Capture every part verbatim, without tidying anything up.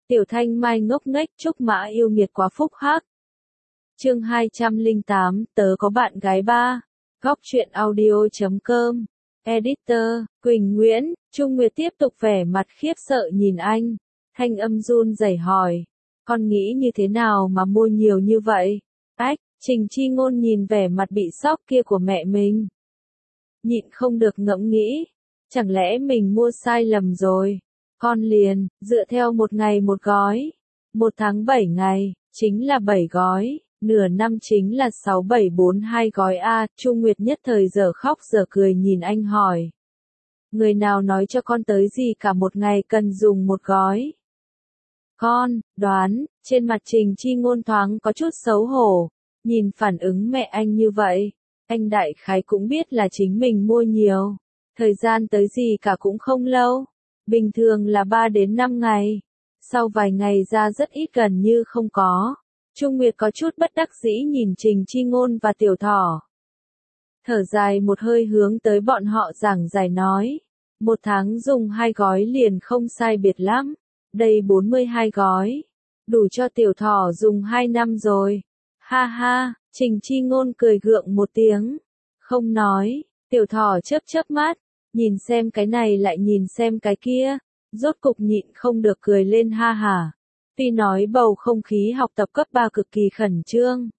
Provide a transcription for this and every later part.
Tiểu Thanh Mai ngốc nghếch, Trúc Mã yêu nghiệt quá phúc hắc. Chương hai trăm lẻ tám, tớ có bạn gái ba. Góc truyện audio chấm com. Editor, Quỳnh Nguyễn. Trung Nguyệt tiếp tục vẻ mặt khiếp sợ nhìn anh. Thanh âm run rẩy hỏi. Con nghĩ như thế nào mà mua nhiều như vậy? Ách, Trình Chi Ngôn nhìn vẻ mặt bị sốc kia của mẹ mình. Nhịn không được ngẫm nghĩ. Chẳng lẽ mình mua sai lầm rồi? Con liền, dựa theo một ngày một gói. Một tháng bảy ngày, chính là bảy gói. Nửa năm chính là sáu bảy bốn hai gói A. Trung Nguyệt nhất thời giờ khóc giờ cười nhìn anh hỏi. Người nào nói cho con tới gì cả một ngày cần dùng một gói? Con, đoán, trên mặt Trình Chi Ngôn thoáng có chút xấu hổ. Nhìn phản ứng mẹ anh như vậy, anh đại khái cũng biết là chính mình mua nhiều. Thời gian tới gì cả cũng không lâu. Bình thường là ba đến năm ngày. Sau vài ngày ra rất ít gần như không có. Trung Nguyệt có chút bất đắc dĩ nhìn Trình Chi Ngôn và Tiểu Thỏ. Thở dài một hơi hướng tới bọn họ giảng giải nói. Một tháng dùng hai gói liền không sai biệt lắm. Đây bốn mươi hai gói. Đủ cho Tiểu Thỏ dùng hai năm rồi. Ha ha, Trình Chi Ngôn cười gượng một tiếng. Không nói, Tiểu Thỏ chớp chớp mắt. Nhìn xem cái này lại nhìn xem cái kia. Rốt cục nhịn không được cười lên ha hả. Tuy nói bầu không khí học tập cấp ba cực kỳ khẩn trương.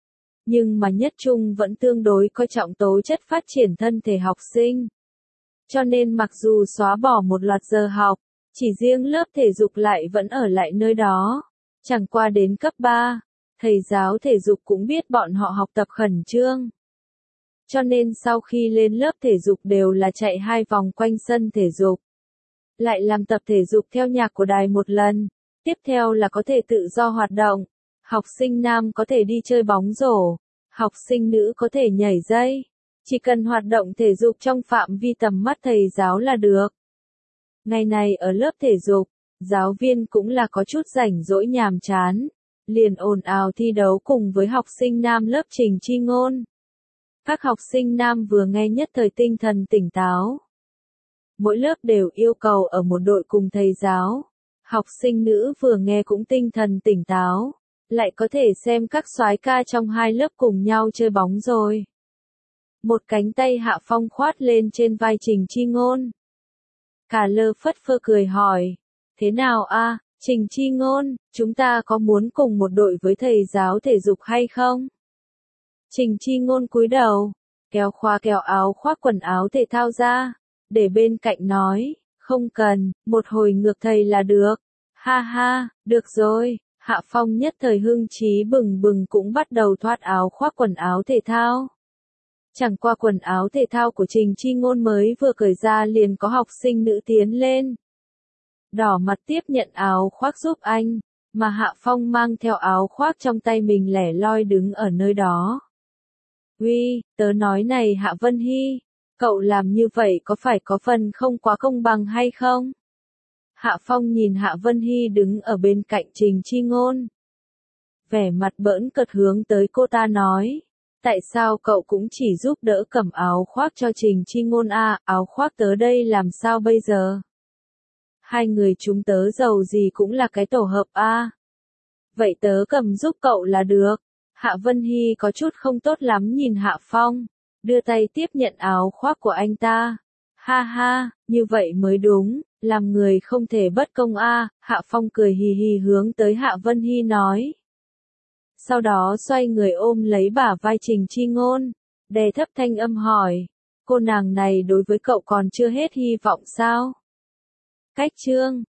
Nhưng mà nhất trung vẫn tương đối coi trọng tố chất phát triển thân thể học sinh. Cho nên mặc dù xóa bỏ một loạt giờ học, chỉ riêng lớp thể dục lại vẫn ở lại nơi đó. Chẳng qua đến cấp ba, thầy giáo thể dục cũng biết bọn họ học tập khẩn trương. Cho nên sau khi lên lớp thể dục đều là chạy hai vòng quanh sân thể dục. Lại làm tập thể dục theo nhạc của đài một lần. Tiếp theo là có thể tự do hoạt động. Học sinh nam có thể đi chơi bóng rổ. Học sinh nữ có thể nhảy dây. Chỉ cần hoạt động thể dục trong phạm vi tầm mắt thầy giáo là được. Ngày này ở lớp thể dục, giáo viên cũng là có chút rảnh rỗi nhàm chán. Liền ồn ào thi đấu cùng với học sinh nam lớp Trình Chi Ngôn. Các học sinh nam vừa nghe nhất thời tinh thần tỉnh táo. Mỗi lớp đều yêu cầu ở một đội cùng thầy giáo. Học sinh nữ vừa nghe cũng tinh thần tỉnh táo. Lại có thể xem các soái ca trong hai lớp cùng nhau chơi bóng rồi. Một cánh tay Hạ Phong khoát lên trên vai Trình Chi Ngôn. Cả lơ phất phơ cười hỏi. Thế nào a, Trình Chi Ngôn, chúng ta có muốn cùng một đội với thầy giáo thể dục hay không? Trình Chi Ngôn cúi đầu, kéo khoa kéo áo khoác quần áo thể thao ra, để bên cạnh nói, không cần, một hồi ngược thầy là được. Ha ha, được rồi. Hạ Phong nhất thời hưng trí bừng bừng cũng bắt đầu thoát áo khoác quần áo thể thao. Chẳng qua quần áo thể thao của Trình Chi Ngôn mới vừa cởi ra liền có học sinh nữ tiến lên. Đỏ mặt tiếp nhận áo khoác giúp anh, mà Hạ Phong mang theo áo khoác trong tay mình lẻ loi đứng ở nơi đó. Uy, tớ nói này Hạ Vân Hy, cậu làm như vậy có phải có phần không quá công bằng hay không? Hạ Phong nhìn Hạ Vân Hy đứng ở bên cạnh Trình Chi Ngôn. Vẻ mặt bỡn cợt hướng tới cô ta nói. Tại sao cậu cũng chỉ giúp đỡ cầm áo khoác cho Trình Chi Ngôn a, áo khoác tớ đây làm sao bây giờ? Hai người chúng tớ giàu gì cũng là cái tổ hợp a. Vậy tớ cầm giúp cậu là được. Hạ Vân Hy có chút không tốt lắm nhìn Hạ Phong, đưa tay tiếp nhận áo khoác của anh ta. Ha ha, như vậy mới đúng, làm người không thể bất công a. Hạ Phong cười hì hì hướng tới Hạ Vân Hy nói. Sau đó xoay người ôm lấy bả vai Trình Chi Ngôn, đè thấp thanh âm hỏi, cô nàng này đối với cậu còn chưa hết hy vọng sao? Cách chương,